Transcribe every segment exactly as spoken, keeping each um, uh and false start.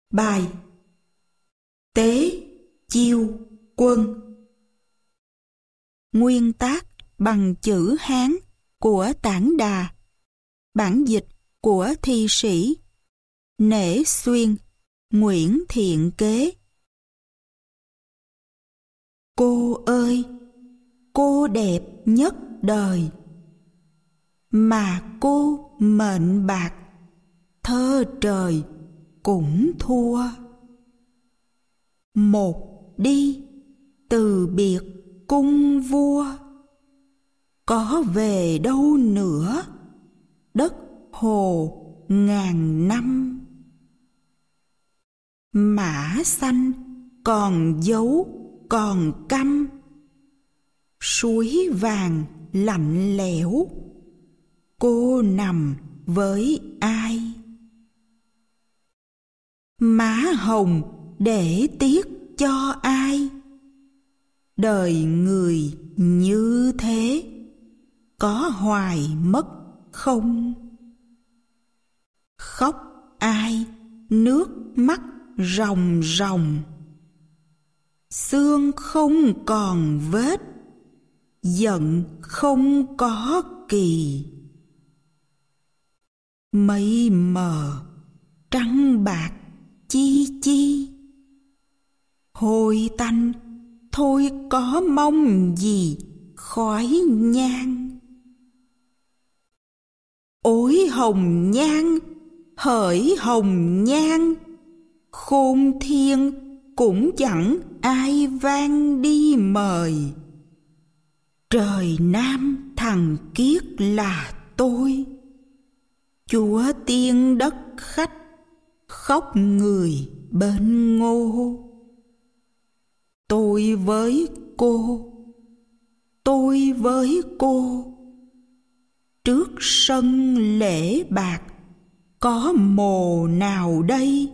Bài Tế Chiêu Quân. Nguyên tác bằng chữ Hán của Tản Đà. Bản dịch của thi sĩ Nể Xuyên, Nguyễn Thiện Kế. Cô ơi, cô đẹp nhất đời, mà cô mệnh bạc, thơ trời cũng thua. Một đi từ biệt cung vua, có về đâu nữa đất hồ ngàn năm. Mã xanh còn dấu còn căm, suối vàng lạnh lẽo, cô nằm với ai? Má hồng để tiếc cho ai? Đời người như thế, có hoài mất không? Khóc ai nước mắt ròng ròng, xương không còn vết, giận không có kỳ. Mây mờ trăng bạc chi chi, hôi tanh thôi có mong gì khói nhang. Ôi hồng nhan, hỡi hồng nhan, khôn thiên cũng chẳng ai vang đi mời. Trời Nam thằng kiết là tôi, chúa tiên đất khách, khóc người bên ngô. Tôi với cô, tôi với cô, trước sân lễ bạc có mồ nào đây?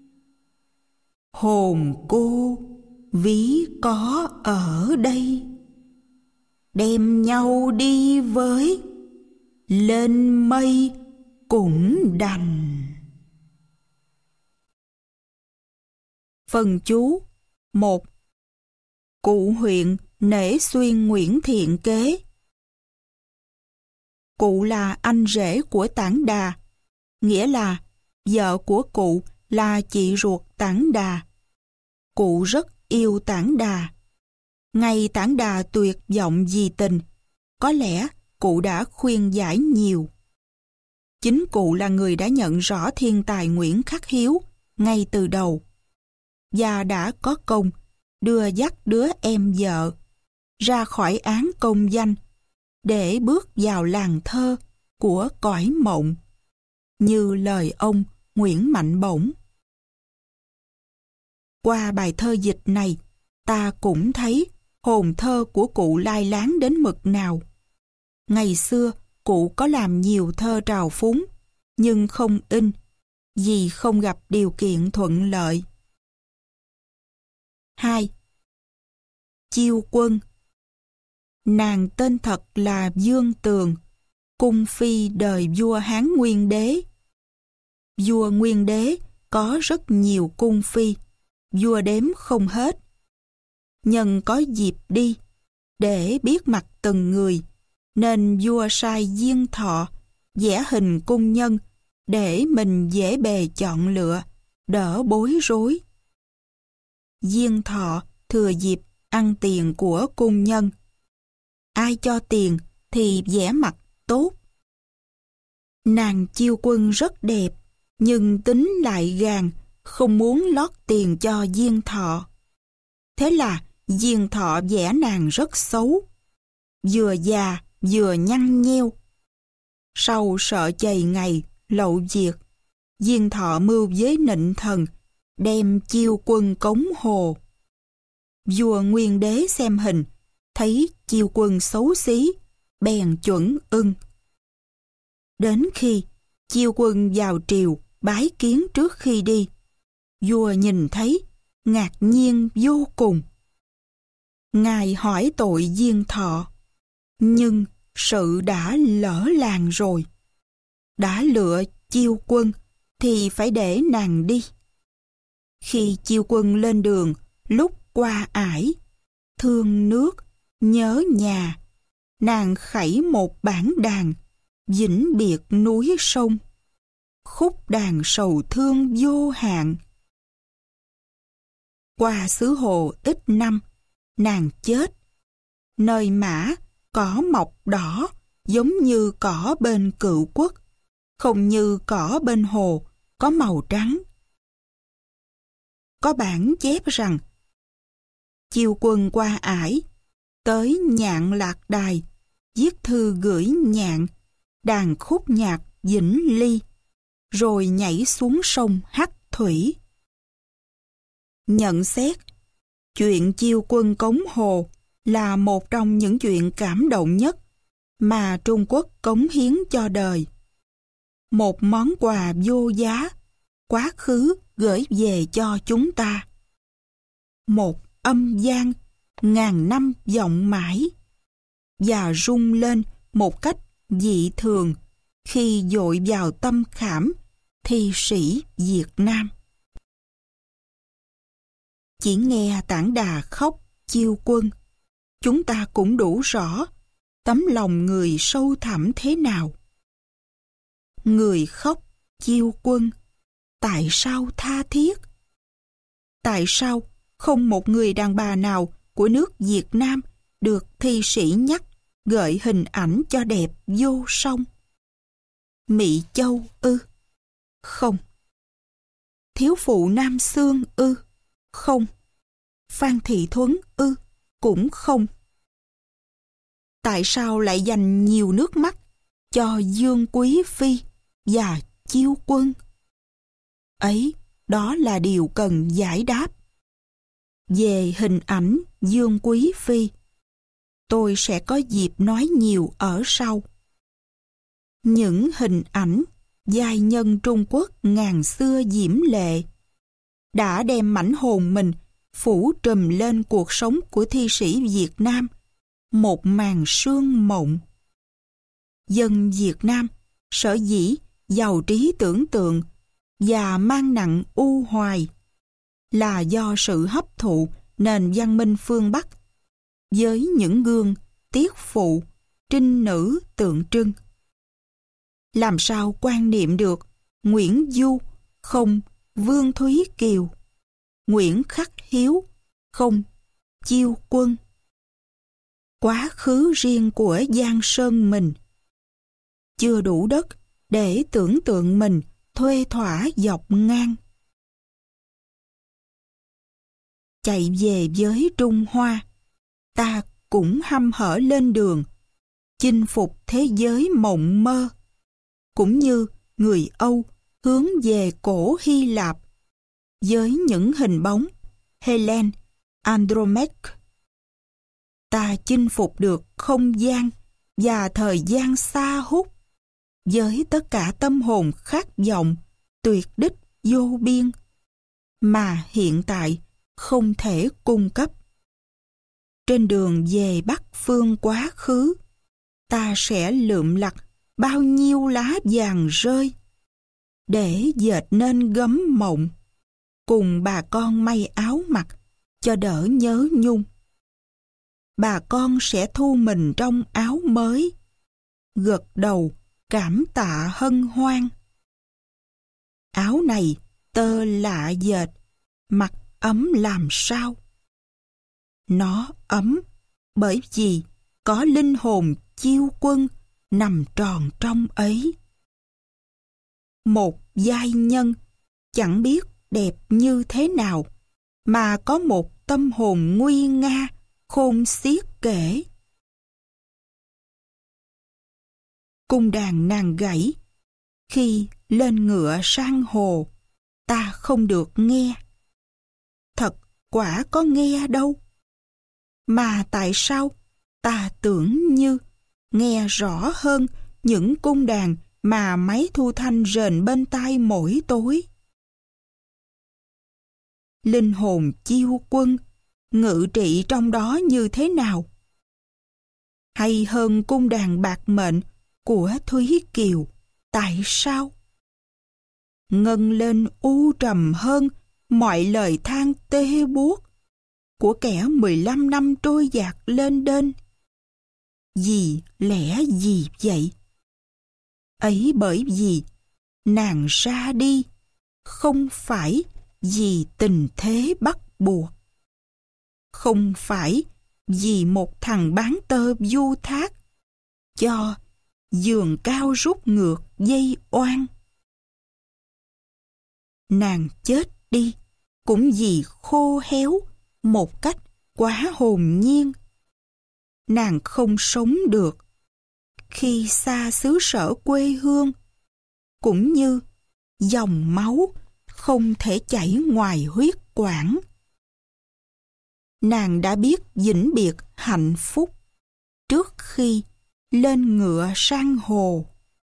Hồn cô ví có ở đây, đem nhau đi với, lên mây cũng đành. Phần chú một. Cụ huyện Nể Xuyên Nguyễn Thiện Kế. Cụ là anh rể của Tản Đà, nghĩa là vợ của cụ là chị ruột Tản Đà. Cụ rất yêu Tản Đà. Ngày Tản Đà tuyệt vọng vì tình, có lẽ cụ đã khuyên giải nhiều. Chính cụ là người đã nhận rõ thiên tài Nguyễn Khắc Hiếu ngay từ đầu, và đã có công đưa dắt đứa em vợ ra khỏi án công danh để bước vào làng thơ của cõi mộng, như lời ông Nguyễn Mạnh Bổng. Qua bài thơ dịch này, ta cũng thấy hồn thơ của cụ lai láng đến mực nào. Ngày xưa, cụ có làm nhiều thơ trào phúng, nhưng không in, vì không gặp điều kiện thuận lợi. hai. Chiêu Quân. Nàng tên thật là Dương Tường, cung phi đời vua Hán Nguyên Đế. Vua Nguyên Đế có rất nhiều cung phi, vua đếm không hết. Nhân có dịp đi, để biết mặt từng người, nên vua sai Diên Thọ vẽ hình cung nhân để mình dễ bề chọn lựa, đỡ bối rối. Diên Thọ thừa dịp ăn tiền của cung nhân. Ai cho tiền thì vẽ mặt tốt. Nàng Chiêu Quân rất đẹp, nhưng tính lại gàn, không muốn lót tiền cho Diên Thọ. Thế là Diên Thọ vẽ nàng rất xấu, vừa già vừa nhăn nheo. Sau sợ chày ngày lậu việc, Diên Thọ mưu với Nịnh Thần đem Chiêu Quân cống hồ. Vua Nguyên Đế xem hình, thấy Chiêu Quân xấu xí, bèn chuẩn ưng. Đến khi Chiêu Quân vào triều bái kiến trước khi đi, vua nhìn thấy, ngạc nhiên vô cùng. Ngài hỏi tội Diên Thọ, nhưng sự đã lỡ làng rồi. Đã lựa Chiêu Quân thì phải để nàng đi. Khi Chiêu Quân lên đường, lúc qua ải, thương nước, nhớ nhà, nàng khẩy một bản đàn, vĩnh biệt núi sông, khúc đàn sầu thương vô hạn. Qua xứ Hồ ít năm, nàng chết. Nơi mã, cỏ mọc đỏ, giống như cỏ bên Cựu Quốc, không như cỏ bên hồ, có màu trắng. Có bản chép rằng, Chiêu Quân qua ải, tới Nhạn Lạc Đài, viết thư gửi Nhạn, đàn khúc nhạc Vĩnh Ly, rồi nhảy xuống sông Hắc Thủy. Nhận xét, chuyện Chiêu Quân cống hồ là một trong những chuyện cảm động nhất mà Trung Quốc cống hiến cho đời. Một món quà vô giá, quá khứ gửi về cho chúng ta. Một âm gian ngàn năm vọng mãi, và rung lên một cách dị thường khi dội vào tâm khảm thi sĩ Việt Nam. Chỉ nghe tản đà khóc Chiêu Quân, chúng ta cũng đủ rõ tấm lòng người sâu thẳm thế nào. Người khóc Chiêu Quân, tại sao tha thiết? Tại sao không một người đàn bà nào của nước Việt Nam được thi sĩ nhắc gợi hình ảnh cho đẹp vô song? Mỹ Châu ư? Không. Thiếu phụ Nam Xương ư? Không. Phan Thị Thuấn ư? Cũng không. Tại sao lại dành nhiều nước mắt cho Dương Quý Phi và Chiêu Quân? Ấy, đó là điều cần giải đáp. Về hình ảnh Dương Quý Phi, tôi sẽ có dịp nói nhiều ở sau. Những hình ảnh giai nhân Trung Quốc ngàn xưa diễm lệ đã đem mảnh hồn mình phủ trùm lên cuộc sống của thi sĩ Việt Nam, một màn sương mộng. Dân Việt Nam sở dĩ giàu trí tưởng tượng và mang nặng u hoài là do sự hấp thụ nền văn minh phương Bắc với những gương tiết phụ, trinh nữ tượng trưng. Làm sao quan niệm được Nguyễn Du không Vương Thúy Kiều, Nguyễn Khắc Hiếu không Chiêu Quân? Quá khứ riêng của Giang Sơn mình chưa đủ đất để tưởng tượng mình thuê thỏa dọc ngang. Chạy về với Trung Hoa, ta cũng hăm hở lên đường, chinh phục thế giới mộng mơ, cũng như người Âu hướng về cổ Hy Lạp với những hình bóng Helen, Andromache. Ta chinh phục được không gian và thời gian xa hút với tất cả tâm hồn khát vọng tuyệt đích vô biên mà hiện tại không thể cung cấp. Trên đường về Bắc phương quá khứ, ta sẽ lượm lặt bao nhiêu lá vàng rơi để dệt nên gấm mộng, cùng bà con may áo mặc cho đỡ nhớ nhung. Bà con sẽ thu mình trong áo mới, gật đầu cảm tạ hân hoan. Áo này tơ lạ dệt, mặc ấm làm sao? Nó ấm bởi vì có linh hồn Chiêu Quân nằm tròn trong ấy. Một giai nhân chẳng biết đẹp như thế nào mà có một tâm hồn nguy nga khôn xiết kể. Cung đàn nàng gãy, khi lên ngựa sang hồ, ta không được nghe. Thật quả có nghe đâu. Mà tại sao ta tưởng như nghe rõ hơn những cung đàn mà máy thu thanh rền bên tai mỗi tối? Linh hồn Chiêu Quân ngự trị trong đó như thế nào? Hay hơn cung đàn bạc mệnh của Thúy Kiều, tại sao? Ngân lên u trầm hơn mọi lời than tê buốt của kẻ mười lăm năm trôi dạt lên đên. Vì lẽ gì vậy? Ấy bởi vì nàng ra đi không phải vì tình thế bắt buộc, không phải vì một thằng bán tơ du thác cho giường cao rút ngược dây oan. Nàng chết đi cũng vì khô héo một cách quá hồn nhiên. Nàng không sống được khi xa xứ sở quê hương, cũng như dòng máu không thể chảy ngoài huyết quản. Nàng đã biết vĩnh biệt hạnh phúc trước khi lên ngựa sang hồ.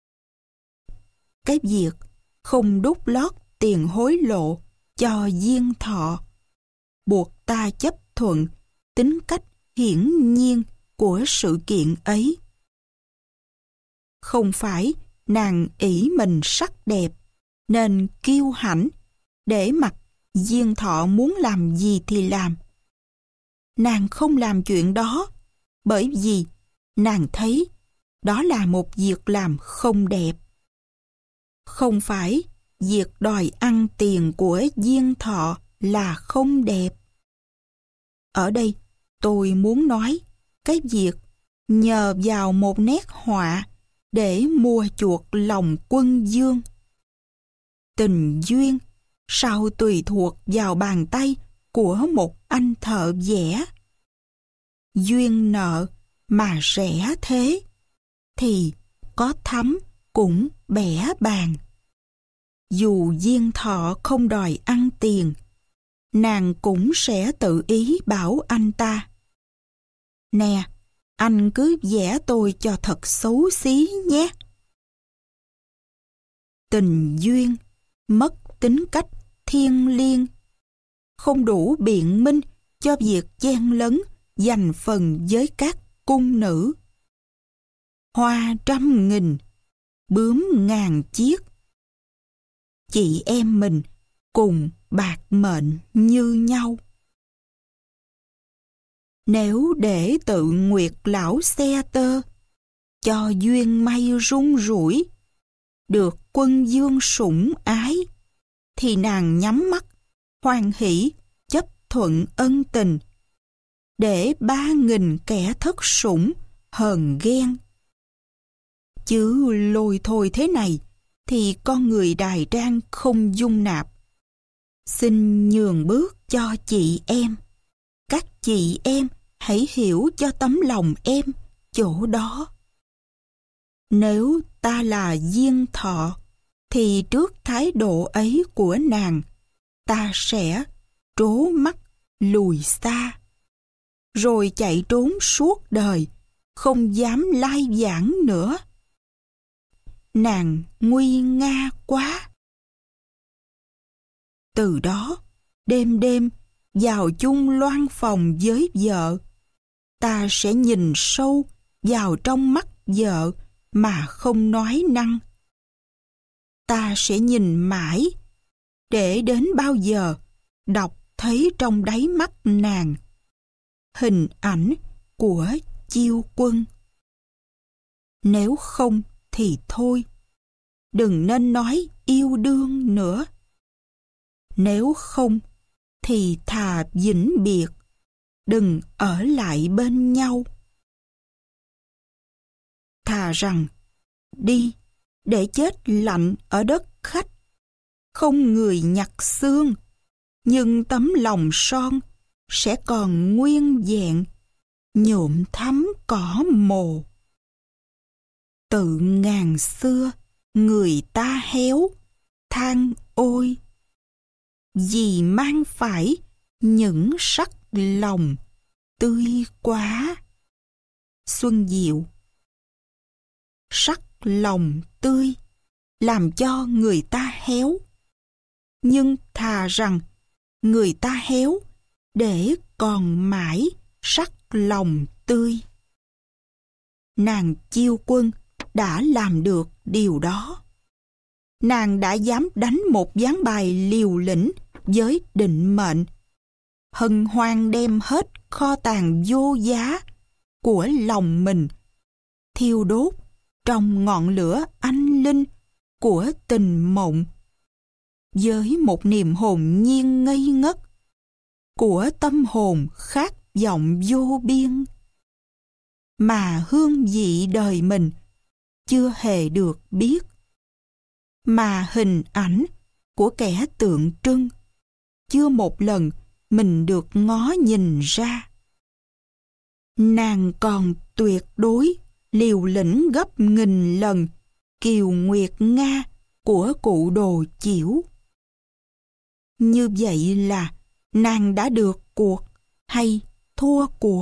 Cái việc không đút lót tiền hối lộ cho Diên Thọ buộc ta chấp thuận tính cách hiển nhiên của sự kiện ấy. Không phải nàng ỷ mình sắc đẹp nên kiêu hãnh để mặc Diên Thọ muốn làm gì thì làm. Nàng không làm chuyện đó bởi vì nàng thấy đó là một việc làm không đẹp. Không phải việc đòi ăn tiền của Diên Thọ là không đẹp. Ở đây tôi muốn nói cái việc nhờ vào một nét họa để mua chuộc lòng Quân Dương. Tình duyên sao tùy thuộc vào bàn tay của một anh thợ vẽ. Duyên nợ mà rẻ thế thì có thắm cũng bẻ bàng. Dù Diên Thọ không đòi ăn tiền, nàng cũng sẽ tự ý bảo anh ta: nè, anh cứ vẽ tôi cho thật xấu xí nhé. Tình duyên mất tính cách thiêng liêng, không đủ biện minh cho việc chen lấn giành phần với các cung nữ. Hoa trăm nghìn, bướm ngàn chiếc. Chị em mình cùng bạc mệnh như nhau. Nếu để tự nguyệt lão xe tơ, cho duyên may rung rủi, được Quân Dương sủng ái, thì nàng nhắm mắt, hoan hỷ, chấp thuận ân tình, để ba nghìn kẻ thất sủng, hờn ghen. Chứ lôi thôi thế này, thì con người đài trang không dung nạp. Xin nhường bước cho chị em. Các chị em hãy hiểu cho tấm lòng em chỗ đó. Nếu ta là Diên Thọ, thì trước thái độ ấy của nàng, ta sẽ trố mắt lùi xa, rồi chạy trốn suốt đời, không dám lai vãng nữa. Nàng nguy nga quá. Từ đó, đêm đêm vào chung loan phòng với vợ, ta sẽ nhìn sâu vào trong mắt vợ mà không nói năng. Ta sẽ nhìn mãi, để đến bao giờ đọc thấy trong đáy mắt nàng hình ảnh của Chiêu Quân. Nếu không thì thôi, đừng nên nói yêu đương nữa. Nếu không thì thà vĩnh biệt, đừng ở lại bên nhau. Thà rằng đi để chết lạnh ở đất khách, không người nhặt xương, nhưng tấm lòng son sẽ còn nguyên vẹn, nhuộm thắm cỏ mồ. Tự ngàn xưa người ta héo, than ôi, vì mang phải những sắc lòng tươi quá. Xuân Diệu. Sắc lòng tươi làm cho người ta héo, nhưng thà rằng người ta héo để còn mãi sắc lòng tươi. Nàng Chiêu Quân đã làm được điều đó. Nàng đã dám đánh một ván bài liều lĩnh với định mệnh, hân hoan đem hết kho tàng vô giá của lòng mình thiêu đốt trong ngọn lửa anh linh của tình mộng, với một niềm hồn nhiên ngây ngất của tâm hồn khát vọng vô biên, mà hương vị đời mình chưa hề được biết, mà hình ảnh của kẻ tượng trưng chưa một lần mình được ngó nhìn ra. Nàng còn tuyệt đối liều lĩnh gấp nghìn lần kiều nguyệt nga của cụ Đồ Chiểu. Như vậy là nàng đã được cuộc hay thua cuộc?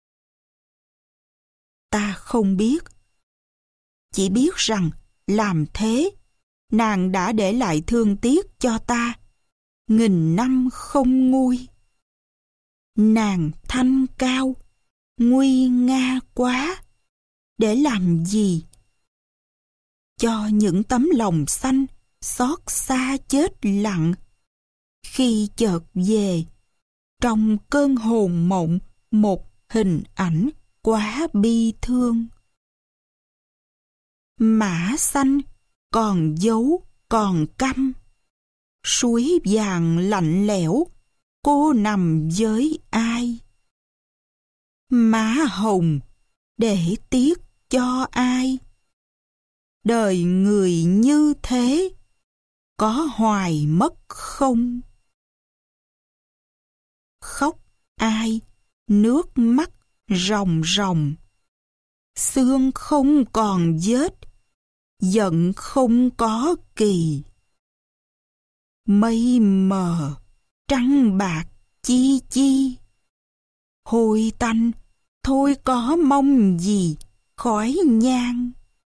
Ta không biết. Chỉ biết rằng làm thế, nàng đã để lại thương tiếc cho ta nghìn năm không nguôi. Nàng thanh cao, nguy nga quá, để làm gì? Cho những tấm lòng xanh xót xa chết lặng, khi chợt về trong cơn hồn mộng một hình ảnh quá bi thương. Mã xanh còn dấu còn căm, suối vàng lạnh lẽo, cô nằm với ai? Má hồng để tiếc cho ai? Đời người như thế có hoài mất không? Khóc ai nước mắt ròng ròng, xương không còn vết, giận không có kỳ. Mây mờ trăng bạc chi chi, hôi tanh thôi có mong gì khói nhang.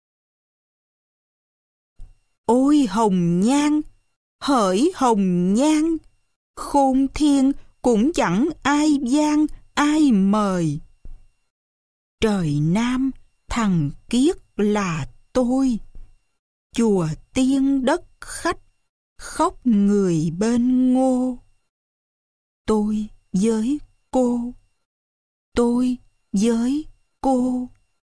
Ôi hồng nhan, hỡi hồng nhan, khôn thiên cũng chẳng ai gian ai mời. Trời Nam thằng kiết là tôi, chùa tiên đất khách, khóc người bên ngô. Tôi với cô, tôi với cô.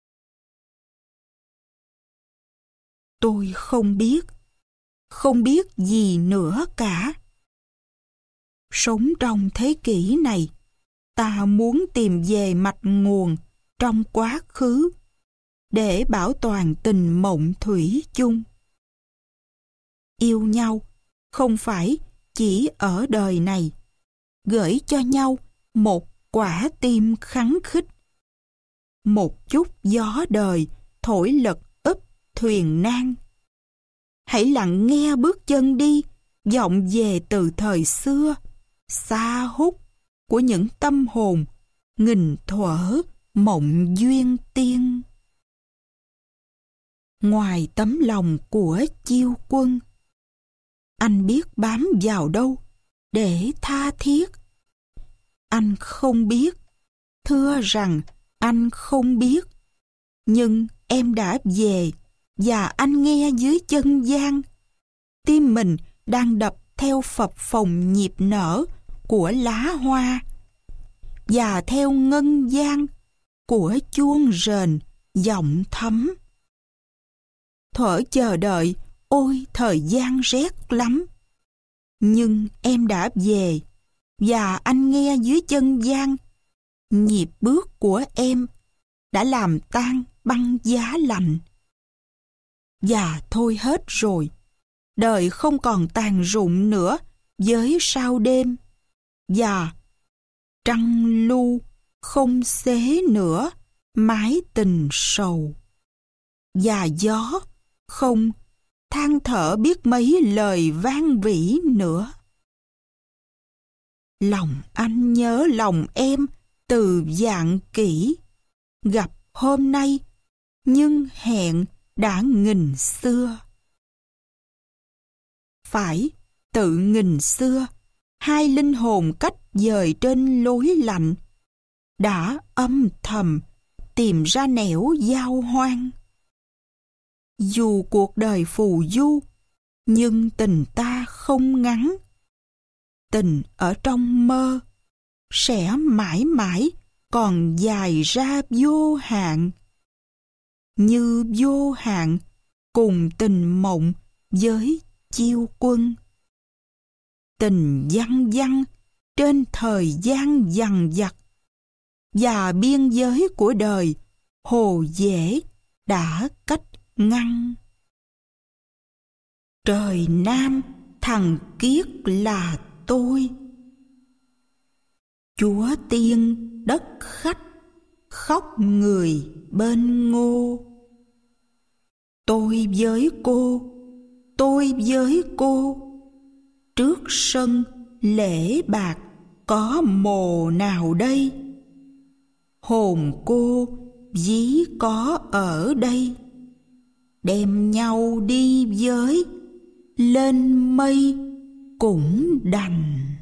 Tôi không biết, không biết gì nữa cả. Sống trong thế kỷ này, ta muốn tìm về mạch nguồn trong quá khứ để bảo toàn tình mộng thủy chung. Yêu nhau không phải chỉ ở đời này, gửi cho nhau một quả tim khắng khích. Một chút gió đời thổi lật úp thuyền nan. Hãy lặng nghe bước chân đi, vọng về từ thời xưa, xa hút của những tâm hồn nghìn thuở mộng duyên tiên. Ngoài tấm lòng của Chiêu Quân, anh biết bám vào đâu để tha thiết? Anh không biết, thưa rằng anh không biết. Nhưng em đã về, và anh nghe dưới chân gian. Tim mình đang đập theo phập phồng nhịp nở của lá hoa, và theo ngân gian của chuông rền giọng thấm. Thuở chờ đợi, ôi thời gian rét lắm. Nhưng em đã về, và anh nghe dưới chân gian. Nhịp bước của em đã làm tan băng giá lạnh. Và thôi hết rồi, đời không còn tàn rụng nữa với sao đêm. Và trăng lu không xế nữa mái tình sầu. Và gió không than thở biết mấy lời vang vỉ nữa. Lòng anh nhớ lòng em từ vạn kỷ, gặp hôm nay nhưng hẹn đã nghìn xưa. Phải tự nghìn xưa, hai linh hồn cách dời trên lối lạnh, đã âm thầm tìm ra nẻo giao hoang. Dù cuộc đời phù du, nhưng tình ta không ngắn. tình ở trong mơ sẽ mãi mãi còn dài ra vô hạn. Như vô hạn cùng tình mộng với Chiêu Quân. Tình văng văng trên thời gian dằng dặc, và biên giới của đời hồ dễ đã cách ngăn. Trời Nam thằng Kiết là tôi, chúa tiên đất khách, khóc người bên ngô. Tôi với cô, tôi với cô, trước sân lễ bạc có mồ nào đây? Hồn cô ví có ở đây, đem nhau đi với lên mây cũng đành.